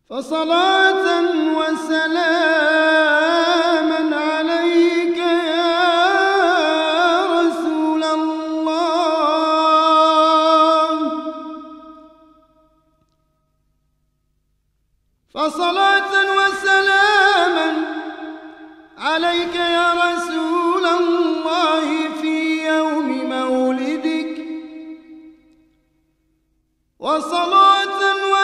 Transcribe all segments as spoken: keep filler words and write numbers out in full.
فصلاة وسلاما عليك يا رسول الله. فصلاة وسلاما عليك يا رسول الله في يوم مولدك، وصلاة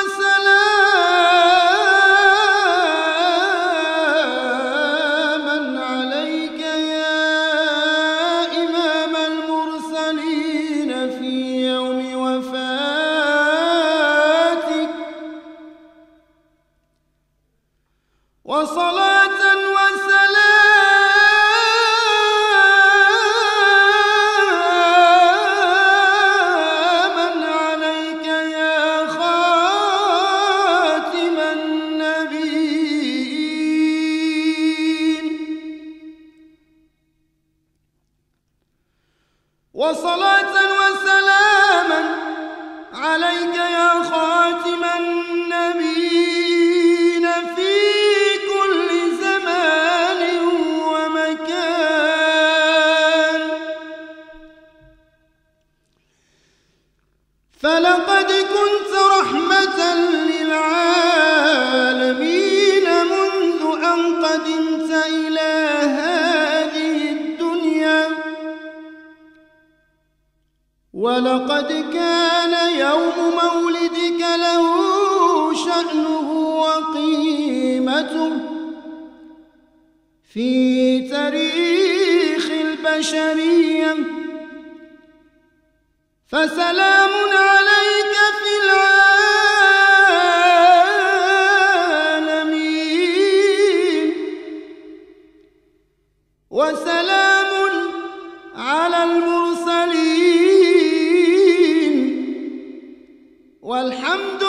وسلاما عليك يا إمام المرسلين في يوم وفاتك، وصلاة وسلاما عليك يا خاتم النبيين، وصلاة وسلاما عليك يا خاتم النبيين في كل زمان ومكان. فلقد كنت رحمة للعالمين منذ أن قدمت إلى هذه الدنيا، ولقد كان يوم مولدك له شأنه وقيمته في تاريخ البشرية. فسلام عليك في العالمين، وسلام على المرسلين، والحمد